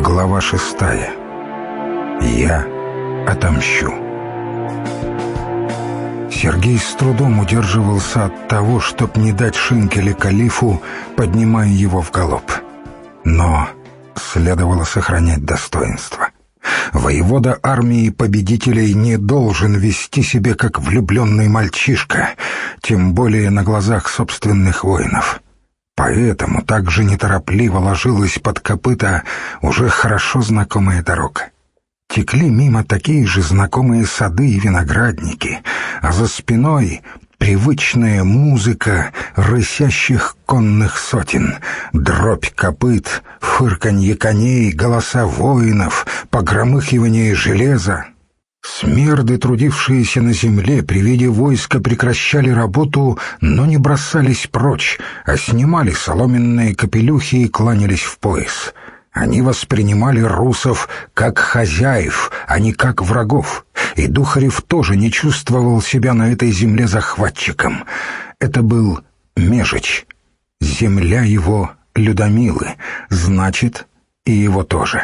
Глава 6. Я отомщу. Сергей с трудом удерживался от того, чтоб не дать шинкеле калифу, поднимая его в галоп. Но следовало сохранять достоинство. Воевода армии победителей не должен вести себя как влюбленный мальчишка, тем более на глазах собственных воинов. Поэтому также неторопливо ложилась под копыта уже хорошо знакомая дорога. Текли мимо такие же знакомые сады и виноградники, а за спиной привычная музыка рысящих конных сотен, дробь копыт, фырканье коней, голоса воинов, погромыхивание железа. Смерды, трудившиеся на земле, при виде войска прекращали работу, но не бросались прочь, а снимали соломенные капелюхи и кланялись в пояс. Они воспринимали русов как хозяев, а не как врагов, и Духарев тоже не чувствовал себя на этой земле захватчиком. Это был Межич, земля его Людомилы, значит, и его тоже.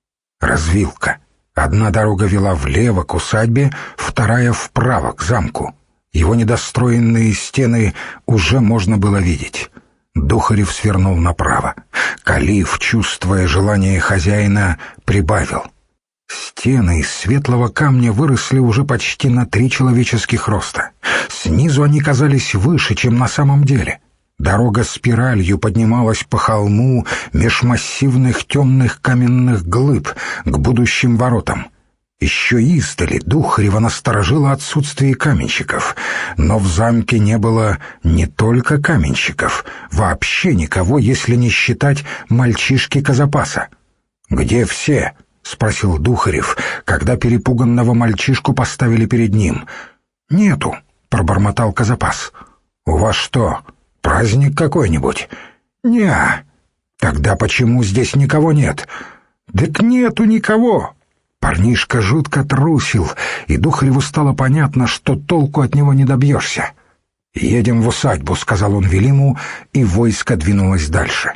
Развилка. Одна дорога вела влево к усадьбе, вторая вправо к замку. Его недостроенные стены уже можно было видеть. Духарев свернул направо. Калиф, чувствуя желание хозяина, прибавил. Стены из светлого камня выросли уже почти на 3 человеческих роста. Снизу они казались выше, чем на самом деле. Дорога спиралью поднималась по холму меж массивных темных каменных глыб к будущим воротам. Еще издали Духарева насторожило отсутствие каменщиков, но в замке не было не только каменщиков, вообще никого, если не считать мальчишки Казапаса. «Где все?» — спросил Духарев, когда перепуганного мальчишку поставили перед ним. «Нету», — пробормотал Казапас. «У вас что, праздник какой-нибудь?» «Не-а». «Тогда почему здесь никого нет?» «Так нету никого». Парнишка жутко трусил, и Духареву стало понятно, что толку от него не добьешься. «Едем в усадьбу», — сказал он Велиму, и войско двинулось дальше.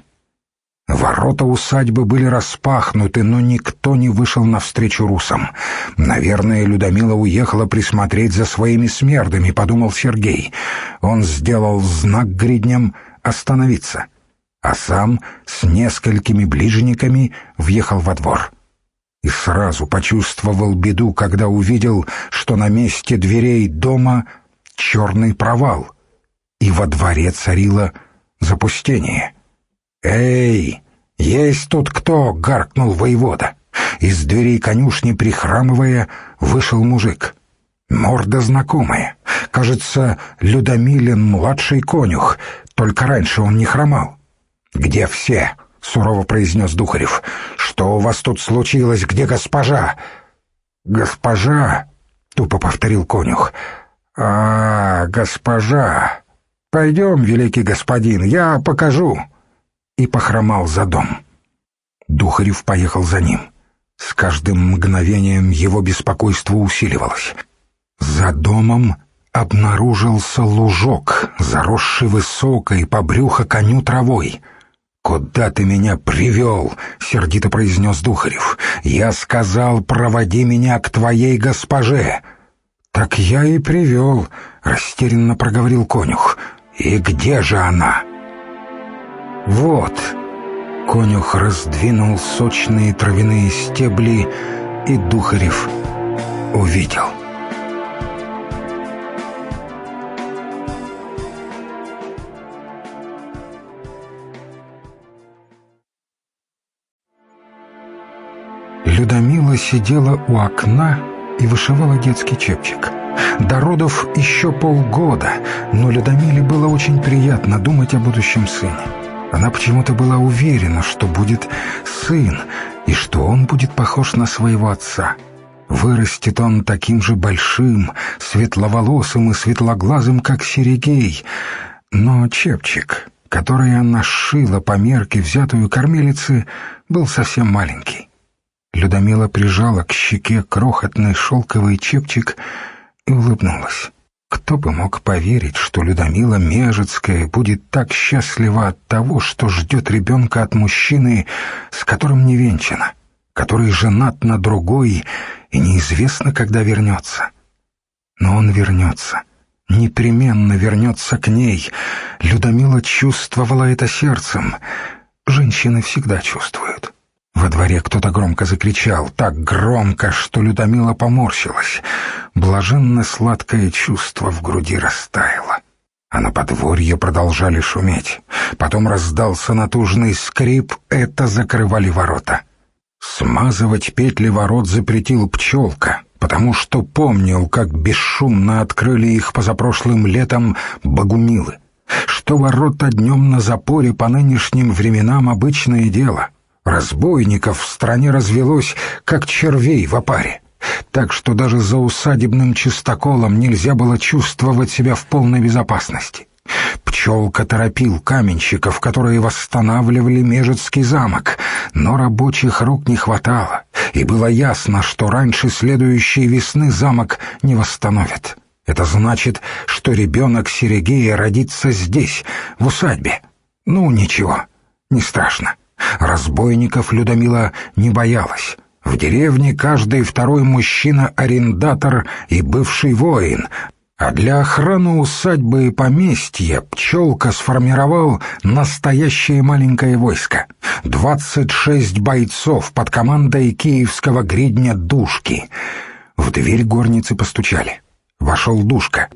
Ворота усадьбы были распахнуты, но никто не вышел навстречу русам. «Наверное, Людомила уехала присмотреть за своими смердами», — подумал Сергей. Он сделал знак гридням остановиться, а сам с несколькими ближниками въехал во двор. И сразу почувствовал беду, когда увидел, что на месте дверей дома черный провал, и во дворе царило запустение. «Эй, есть тут кто?» — гаркнул воевода. Из дверей конюшни, прихрамывая, вышел мужик. Морда знакомая. Кажется, Людомилин младший конюх, только раньше он не хромал. «Где все?» — сурово произнес Духарев. «Что у вас тут случилось? Где госпожа?» «Госпожа?» — тупо повторил конюх. «А, госпожа! Пойдем, великий господин, я покажу!» И похромал за дом. Духарев поехал за ним. С каждым мгновением его беспокойство усиливалось. За домом обнаружился лужок, заросший высокой по брюхо коню травой. «Куда ты меня привел?» — сердито произнес Духарев. «Я сказал, проводи меня к твоей госпоже». «Так я и привел», — растерянно проговорил конюх. «И где же она?» «Вот». Конюх раздвинул сочные травяные стебли, и Духарев увидел. Людомила сидела у окна и вышивала детский чепчик. До родов еще полгода, но Людомиле было очень приятно думать о будущем сыне. Она почему-то была уверена, что будет сын, и что он будет похож на своего отца. Вырастет он таким же большим, светловолосым и светлоглазым, как Серегей. Но чепчик, который она сшила по мерке, взятую кормилицы, был совсем маленький. Людомила прижала к щеке крохотный шелковый чепчик и улыбнулась. Кто бы мог поверить, что Людомила Межицкая будет так счастлива от того, что ждет ребенка от мужчины, с которым не венчана. который женат на другой и неизвестно, когда вернется. Но он вернется, непременно вернется к ней. Людмила чувствовала это сердцем. Женщины всегда чувствуют. Во дворе кто-то громко закричал, так громко, что Людмила поморщилась. Блаженно-сладкое чувство в груди растаяло. А на подворье продолжали шуметь. Потом раздался натужный скрип, это закрывали ворота. Смазывать петли ворот запретил Пчелка, потому что помнил, как бесшумно открыли их позапрошлым летом богумилы, что ворота днем на запоре по нынешним временам обычное дело. Разбойников в стране развелось, как червей в опаре, так что даже за усадебным чистоколом нельзя было чувствовать себя в полной безопасности. Пчелка торопил каменщиков, которые восстанавливали Межецкий замок, но рабочих рук не хватало, и было ясно, что раньше следующей весны замок не восстановят. Это значит, что ребенок Серегея родится здесь, в усадьбе. Ну, ничего, не страшно. Разбойников Людмила не боялась. В деревне каждый второй мужчина — арендатор и бывший воин, а для охраны усадьбы и поместья Пчелка сформировал настоящее маленькое войско. 26 бойцов под командой киевского гридня Душки. В дверь горницы постучали. Вошел Душка.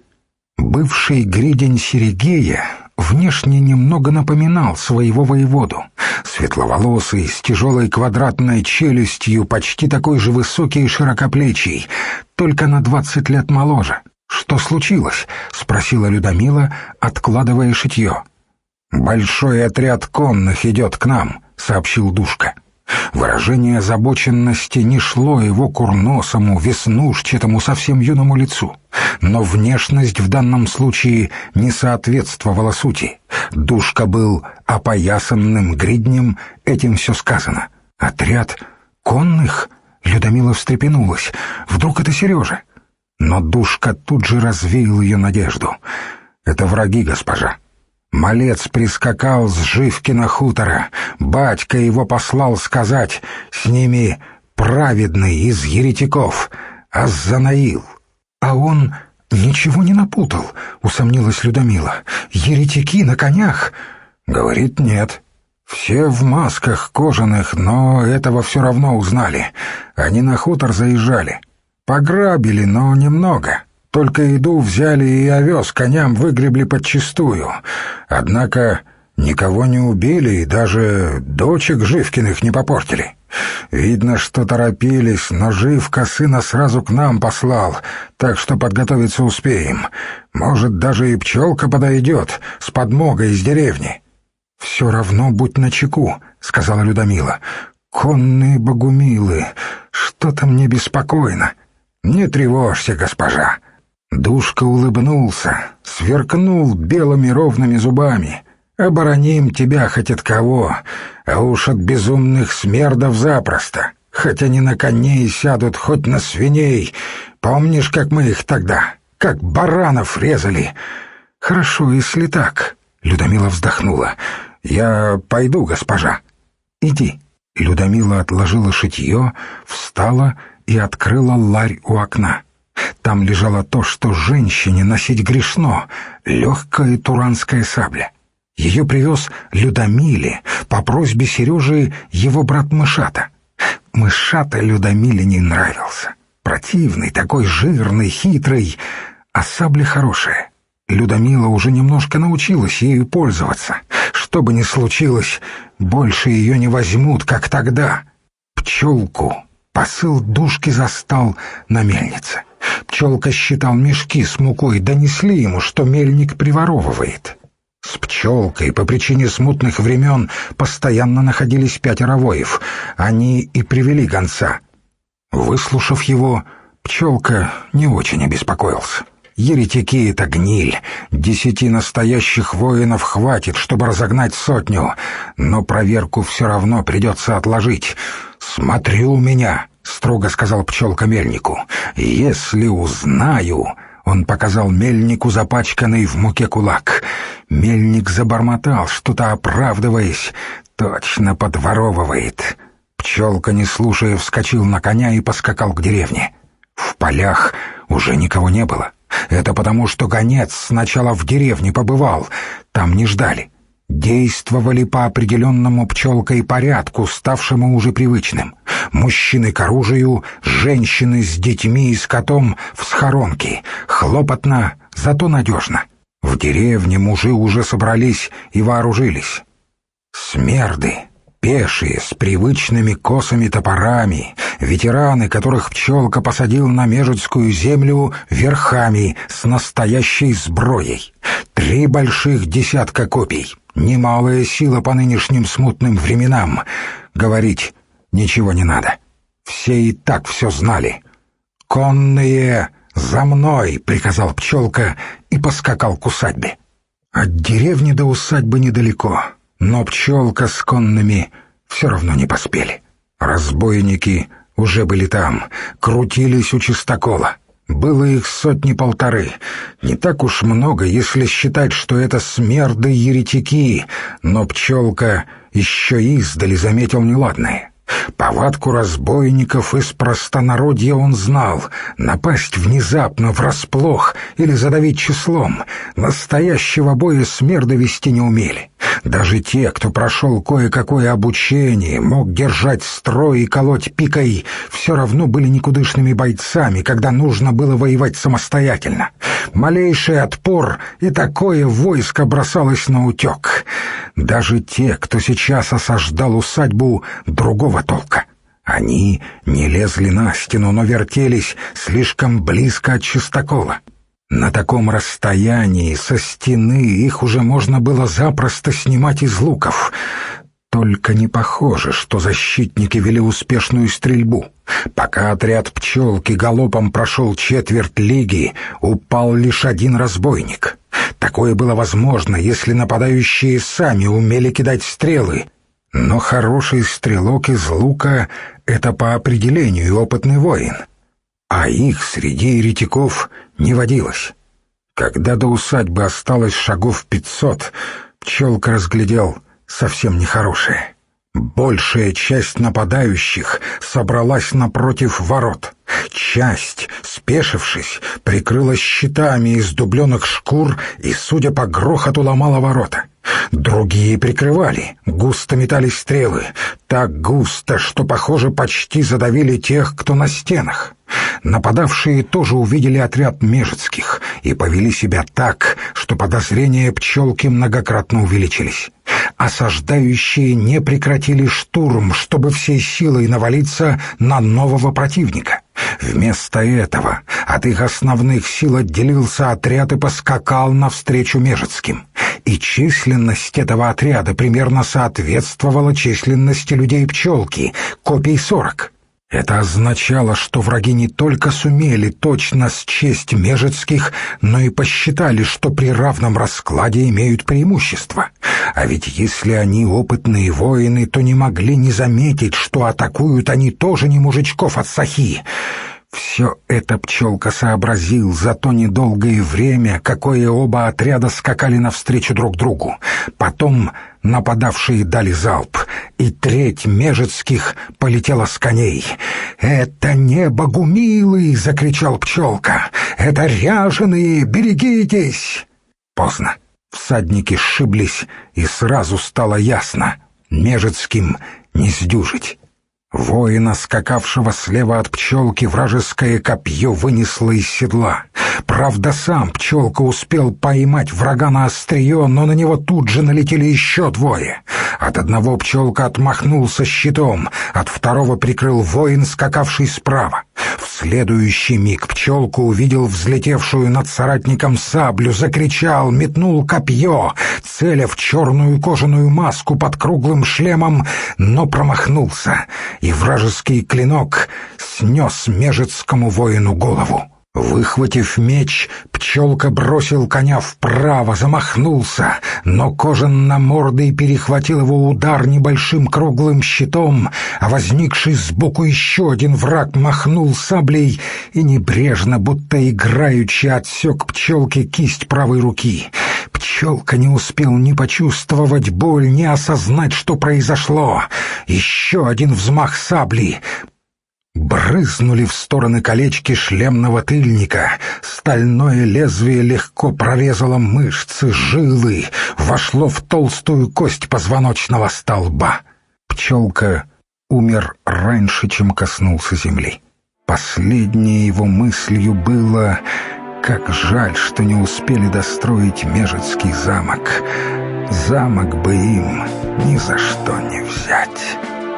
Бывший гридень Серегея внешне немного напоминал своего воеводу. Светловолосый, с тяжелой квадратной челюстью, почти такой же высокий и широкоплечий, только на 20 лет моложе. «Что случилось?» — спросила Людмила, откладывая шитье. «Большой отряд конных идет к нам», — сообщил Душка. Выражение озабоченности не шло его курносому, веснушчатому, совсем юному лицу. Но внешность в данном случае не соответствовала сути. Душка был опоясанным гриднем, этим все сказано. «Отряд конных?» — Людмила встрепенулась. «Вдруг это Сережа?» Но Душка тут же развеял ее надежду. «Это враги, госпожа. Малец прискакал с Живкина хутора. Батька его послал сказать, с ними праведный из еретиков, Аззанаил». «А он ничего не напутал?» — усомнилась Людмила. «Еретики на конях?» «Говорит, нет. Все в масках кожаных, но этого все равно узнали. Они на хутор заезжали. Пограбили, но немного. Только еду взяли и овес коням выгребли подчистую. Однако никого не убили и даже дочек Живкиных не попортили. Видно, что торопились, но Живка сына сразу к нам послал, так что подготовиться успеем. Может, даже и Пчелка подойдет с подмогой из деревни». «Все равно будь начеку», — сказала Людмила. «Конные богумилы, что-то мне беспокойно». «Не тревожься, госпожа». Душка улыбнулся, сверкнул белыми ровными зубами. «Обороним тебя хоть от кого, а уж от безумных смердов запросто. Хоть они на коней сядут, хоть на свиней. Помнишь, как мы их тогда, как баранов резали?» «Хорошо, если так», — Людмила вздохнула. «Я пойду, госпожа». «Иди». Людмила отложила шитье, встала и открыла ларь у окна. Там лежало то, что женщине носить грешно — легкая туранская сабля. Ее привез Людмиле по просьбе Сережи его брат Мышата. Мышата Людмиле не нравился. Противный, такой жирный, хитрый, а сабля хорошая. Людмила уже немножко научилась ею пользоваться. Что бы ни случилось, больше ее не возьмут, как тогда. Пчелку посыл Душки застал на мельнице. Пчелка считал мешки с мукой, донесли ему, что мельник приворовывает. С Пчелкой по причине смутных времен постоянно находились 5 воев. Они и привели гонца. Выслушав его, Пчелка не очень обеспокоился. Еретики — это гниль. 10 настоящих воинов хватит, чтобы разогнать 100, но проверку все равно придется отложить. «Смотри у меня», — строго сказал Пчелка мельнику. «Если узнаю...» — он показал мельнику запачканный в муке кулак. Мельник забормотал, что-то оправдываясь. «Точно подворовывает». Пчелка, не слушая, вскочил на коня и поскакал к деревне. В полях уже никого не было. Это потому, что гонец сначала в деревне побывал, там не ждали. Действовали по определенному пчелкой порядку, ставшему уже привычным. Мужчины к оружию, женщины с детьми и скотом в схоронки. Хлопотно, зато надежно. В деревне мужи уже собрались и вооружились. Смерды, пешие, с привычными косами топорами, ветераны, которых пчелка посадил на Межицкую землю верхами с настоящей сброей, 3 больших десятка копий, немалая сила по нынешним смутным временам. Говорить ничего не надо. Все и так все знали. «Конные, за мной!» — приказал пчелка и поскакал к усадьбе. От деревни до усадьбы недалеко, но пчелка с конными все равно не поспели. Разбойники уже были там, крутились у чистокола. Было их 100-1,5. Не так уж много, если считать, что это смерды-еретики, но пчелка еще издали заметил неладное. Повадку разбойников из простонародья он знал. Напасть внезапно, врасплох или задавить числом. Настоящего боя смерды вести не умели. Даже те, кто прошел кое-какое обучение, мог держать строй и колоть пикой, все равно были никудышными бойцами, когда нужно было воевать самостоятельно. Малейший отпор, и такое войско бросалось на утек. Даже те, кто сейчас осаждал усадьбу, другого толка. Они не лезли на стену, но вертелись слишком близко от чистокола. На таком расстоянии со стены их уже можно было запросто снимать из луков. Только не похоже, что защитники вели успешную стрельбу. Пока отряд пчелки галопом прошел 1/4 лиги, упал лишь 1 разбойник. Такое было возможно, если нападающие сами умели кидать стрелы. Но хороший стрелок из лука — это по определению опытный воин. А их среди еретиков не водилось. Когда до усадьбы осталось шагов 500, пчелка разглядел совсем нехорошее. Большая часть нападающих собралась напротив ворот. Часть, спешившись, прикрылась щитами из дубленых шкур и, судя по грохоту, ломала ворота. Другие прикрывали, густо метались стрелы, так густо, что, похоже, почти задавили тех, кто на стенах. Нападавшие тоже увидели отряд Межицких и повели себя так, что подозрения пчелки многократно увеличились. Осаждающие не прекратили штурм, чтобы всей силой навалиться на нового противника. Вместо этого от их основных сил отделился отряд и поскакал навстречу Межицким. И численность этого отряда примерно соответствовала численности людей пчелки, копий 40. Это означало, что враги не только сумели точно счесть Межицких, но и посчитали, что при равном раскладе имеют преимущество. А ведь если они опытные воины, то не могли не заметить, что атакуют они тоже не мужичков от сахи. Все это пчелка сообразил за то недолгое время, какое оба отряда скакали навстречу друг другу. Потом нападавшие дали залп, и 1/3 Межицких полетела с коней. «Это не богумилы!» — закричал пчелка. «Это ряженые! Берегитесь!» Поздно. Всадники сшиблись, и сразу стало ясно — Межицким не сдюжить. Воина, скакавшего слева от пчелки, вражеское копье вынесло из седла. Правда, сам пчелка успел поймать врага на острие, но на него тут же налетели еще 2. От одного пчелка отмахнулся щитом, от второго прикрыл воин, скакавший справа. В следующий миг пчелку увидел взлетевшую над соратником саблю, закричал, метнул копье, целя в черную кожаную маску под круглым шлемом, но промахнулся, и вражеский клинок снес Межицкому воину голову. Выхватив меч, пчелка бросил коня вправо, замахнулся, но кожанно-мордый перехватил его удар небольшим круглым щитом, а возникший сбоку еще один враг махнул саблей и небрежно, будто играючи, отсек пчелке кисть правой руки. Пчелка не успел ни почувствовать боль, ни осознать, что произошло. Еще один взмах сабли. Брызнули в стороны колечки шлемного тыльника. Стальное лезвие легко прорезало мышцы, жилы, вошло в толстую кость позвоночного столба. Пчелка умер раньше, чем коснулся земли. Последней его мыслью было: как жаль, что не успели достроить Межецкий замок. Замок бы им ни за что не взять.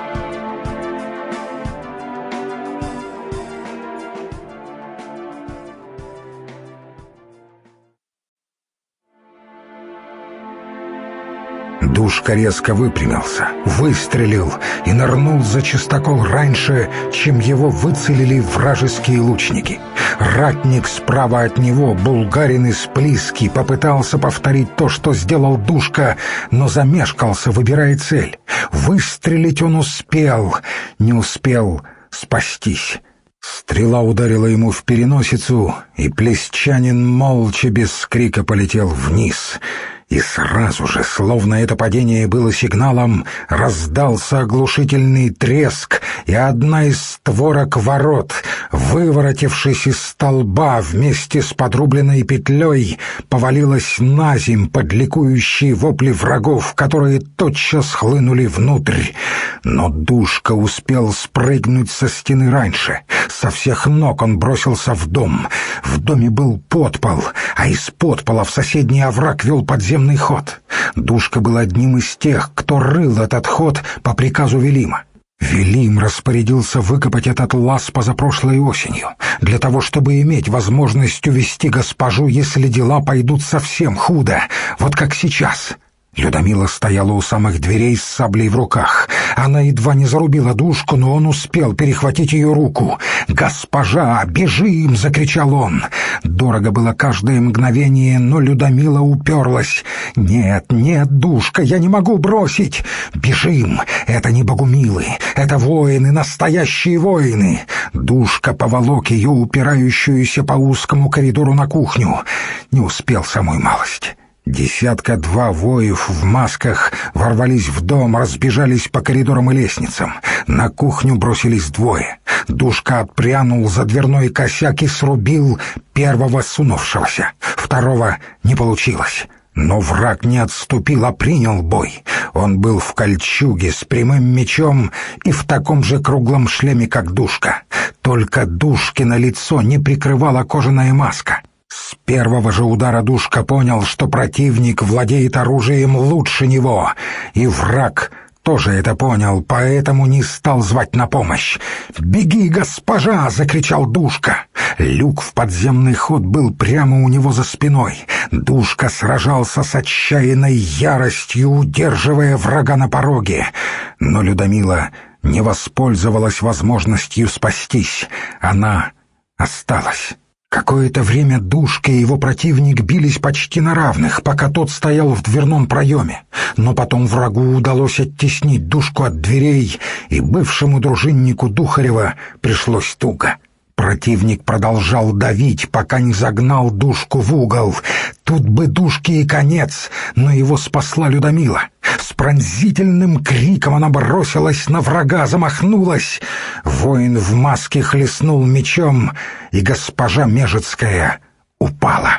Душка резко выпрямился, выстрелил и нырнул за чистокол раньше, чем его выцелили вражеские лучники. Ратник справа от него, булгарин из Плиски, попытался повторить то, что сделал Душка, но замешкался, выбирая цель. Выстрелить он успел, не успел спастись. Стрела ударила ему в переносицу, и плесчанин молча без крика полетел вниз. И сразу же, словно это падение было сигналом, раздался оглушительный треск, и одна из створок ворот, выворотившись из столба вместе с подрубленной петлей, повалилась наземь под ликующие вопли врагов, которые тотчас хлынули внутрь. Но Душка успел спрыгнуть со стены раньше. Со всех ног он бросился в дом. В доме был подпол, а из подпола в соседний овраг вел подземный ход. Душка был одним из тех, кто рыл этот ход по приказу Велима. Велим распорядился выкопать этот лаз позапрошлой осенью, для того, чтобы иметь возможность увести госпожу, если дела пойдут совсем худо, вот как сейчас. Людмила стояла у самых дверей с саблей в руках. Она едва не зарубила Душку, но он успел перехватить ее руку. «Госпожа, бежим!» — закричал он. Дорого было каждое мгновение, но Людмила уперлась. «Нет, нет, Душка, я не могу бросить!» «Бежим! Это не богумилы, это воины, настоящие воины!» Душка поволок ее, упирающуюся по узкому коридору, на кухню. Не успел самую малость. Десятка-два воев в масках ворвались в дом, разбежались по коридорам и лестницам. На кухню бросились двое. Душка отпрянул за дверной косяк и срубил первого сунувшегося. Второго не получилось. Но враг не отступил, а принял бой. Он был в кольчуге с прямым мечом и в таком же круглом шлеме, как Душка. Только Душкино лицо не прикрывала кожаная маска. С первого же удара Душка понял, что противник владеет оружием лучше него, и враг тоже это понял, поэтому не стал звать на помощь. «Беги, госпожа!» — закричал Душка. Люк в подземный ход был прямо у него за спиной. Душка сражался с отчаянной яростью, удерживая врага на пороге. Но Людмила не воспользовалась возможностью спастись. Она осталась. Какое-то время Душка и его противник бились почти на равных, пока тот стоял в дверном проеме. Но потом врагу удалось оттеснить Душку от дверей, и бывшему дружиннику Духарева пришлось туго. Противник продолжал давить, пока не загнал Душку в угол. Тут бы Душке и конец, но его спасла Людмила. С пронзительным криком она бросилась на врага, замахнулась. Воин в маске хлестнул мечом, и госпожа Межецкая упала.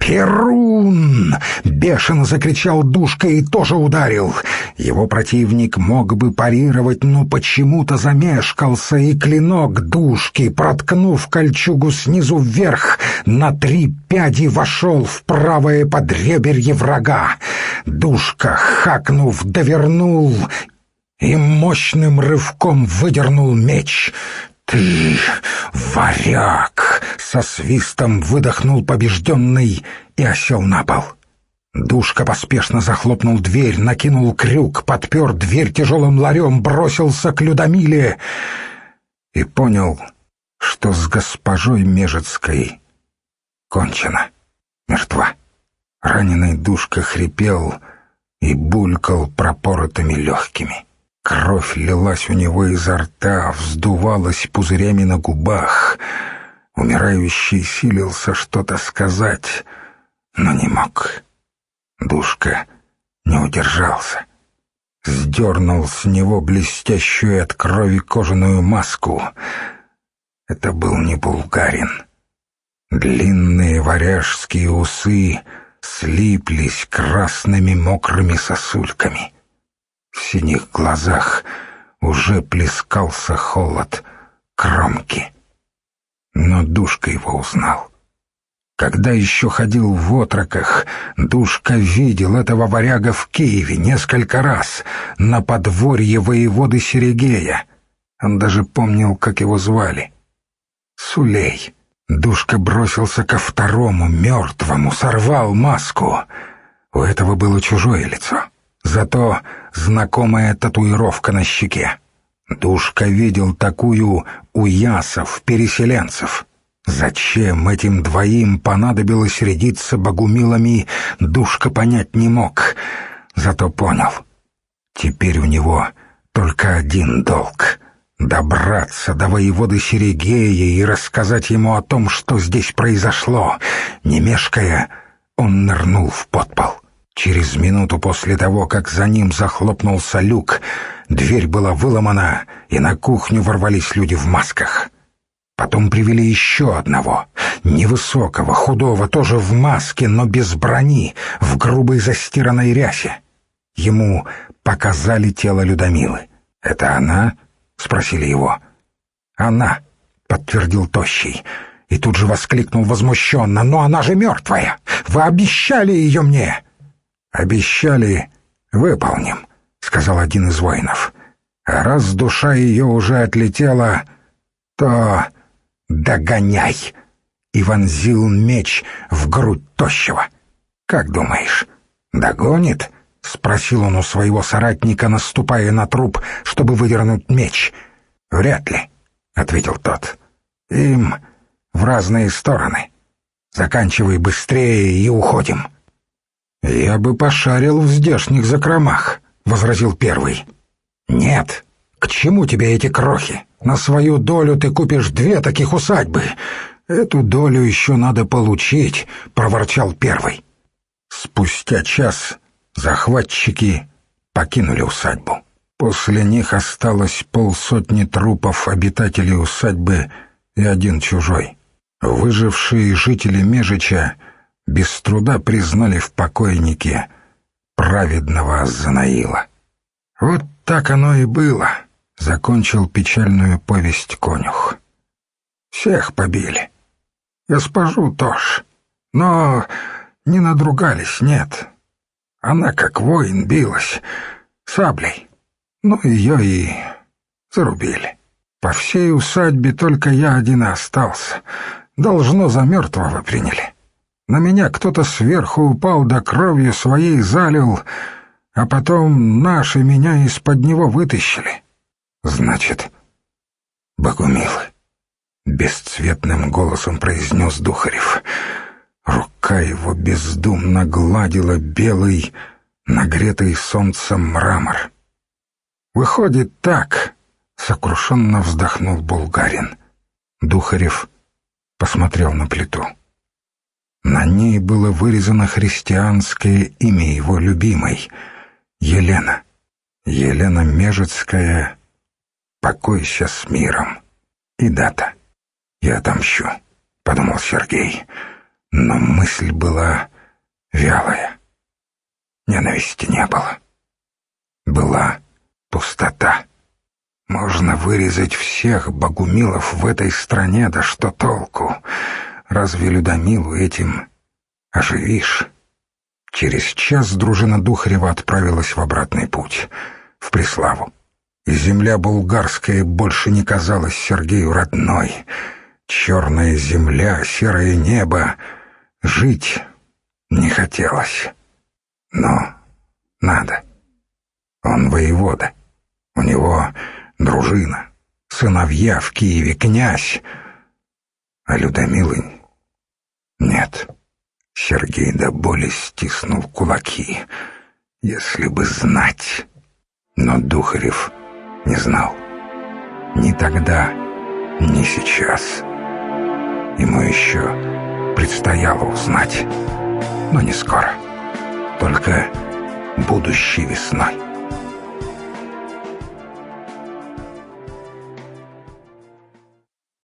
«Перун!» — бешено закричал Душка и тоже ударил. Его противник мог бы парировать, но почему-то замешкался, и клинок Душки, проткнув кольчугу снизу вверх, на 3 пяди вошел в правое подреберье врага. Душка, хакнув, довернул и мощным рывком выдернул меч. «Ты, варяг!» — со свистом выдохнул побежденный и осел на пол. Душка поспешно захлопнул дверь, накинул крюк, подпер дверь тяжелым ларем, бросился к Людмиле и понял, что с госпожой Межецкой кончено, мертва. Раненый Душка хрипел и булькал пропоротыми легкими. Кровь лилась у него изо рта, вздувалась пузырями на губах. Умирающий силился что-то сказать, но не мог. Душка не удержался. Сдернул с него блестящую от крови кожаную маску. Это был не булгарин. Длинные варяжские усы слиплись красными мокрыми сосульками. В синих глазах уже плескался холод кромки. Но Душка его узнал. Когда еще ходил в отроках, Душка видел этого варяга в Киеве несколько раз, на подворье воеводы Серегея. Он даже помнил, как его звали. Сулей. Душка бросился ко второму, мертвому, сорвал маску. У этого было чужое лицо, зато знакомая татуировка на щеке. Душка видел такую у ясов, переселенцев. Зачем этим двоим понадобилось рядиться богумилами, Душка понять не мог, зато понял. Теперь у него только один долг — добраться до воеводы Серегея и рассказать ему о том, что здесь произошло. Не мешкая, он нырнул в подпол. Через минуту после того, как за ним захлопнулся люк, дверь была выломана, и на кухню ворвались люди в масках. Потом привели еще одного, невысокого, худого, тоже в маске, но без брони, в грубой застиранной рясе. Ему показали тело Людмилы. «Это она?» — спросили его. «Она», — подтвердил Тощий, и тут же воскликнул возмущенно: «Но она же мертвая! Вы обещали ее мне!» «Обещали, выполним», — сказал один из воинов. «А раз душа ее уже отлетела, то догоняй!» И вонзил меч в грудь Тощего. «Как думаешь, догонит?» — спросил он у своего соратника, наступая на труп, чтобы выдернуть меч. «Вряд ли», — ответил тот. «Им в разные стороны. Заканчивай быстрее и уходим». «Я бы пошарил в здешних закромах», — возразил первый. «Нет, к чему тебе эти крохи? На свою долю ты купишь 2 таких усадьбы. Эту долю еще надо получить», — проворчал первый. Спустя час захватчики покинули усадьбу. После них осталось 50 трупов обитателей усадьбы и 1 чужой. Выжившие жители Межича без труда признали в покойнике праведного Азанаила. «Вот так оно и было», — закончил печальную повесть конюх. «Всех побили. Госпожу тоже. Но не надругались, нет. Она как воин билась, саблей. Ну, ее и зарубили. По всей усадьбе только я один и остался. Должно, за мертвого приняли. На меня кто-то сверху упал, да кровью своей залил, а потом наши меня из-под него вытащили». «Значит, богумилы», — бесцветным голосом произнес Духарев. Рука его бездумно гладила белый, нагретый солнцем мрамор. «Выходит так», — сокрушенно вздохнул булгарин. Духарев посмотрел на плиту. На ней было вырезано христианское имя его любимой — Елена. Елена Межицкая, покойся с миром. И дата. «Я отомщу», — подумал Сергей. Но мысль была вялая. Ненависти не было. Была пустота. Можно вырезать всех богумилов в этой стране, да что толку? Разве Людмилу этим оживишь? Через час дружина Духарева отправилась в обратный путь, в Преславу. И земля булгарская больше не казалась Сергею родной. Черная земля, серое небо. Жить не хотелось. Но надо. Он воевода. У него дружина, сыновья в Киеве, князь. А Людмилы нет. Сергей до боли стиснул кулаки. Если бы знать. Но Духарев не знал. Ни тогда, ни сейчас. Ему еще предстояло узнать, но не скоро. только будущей весной.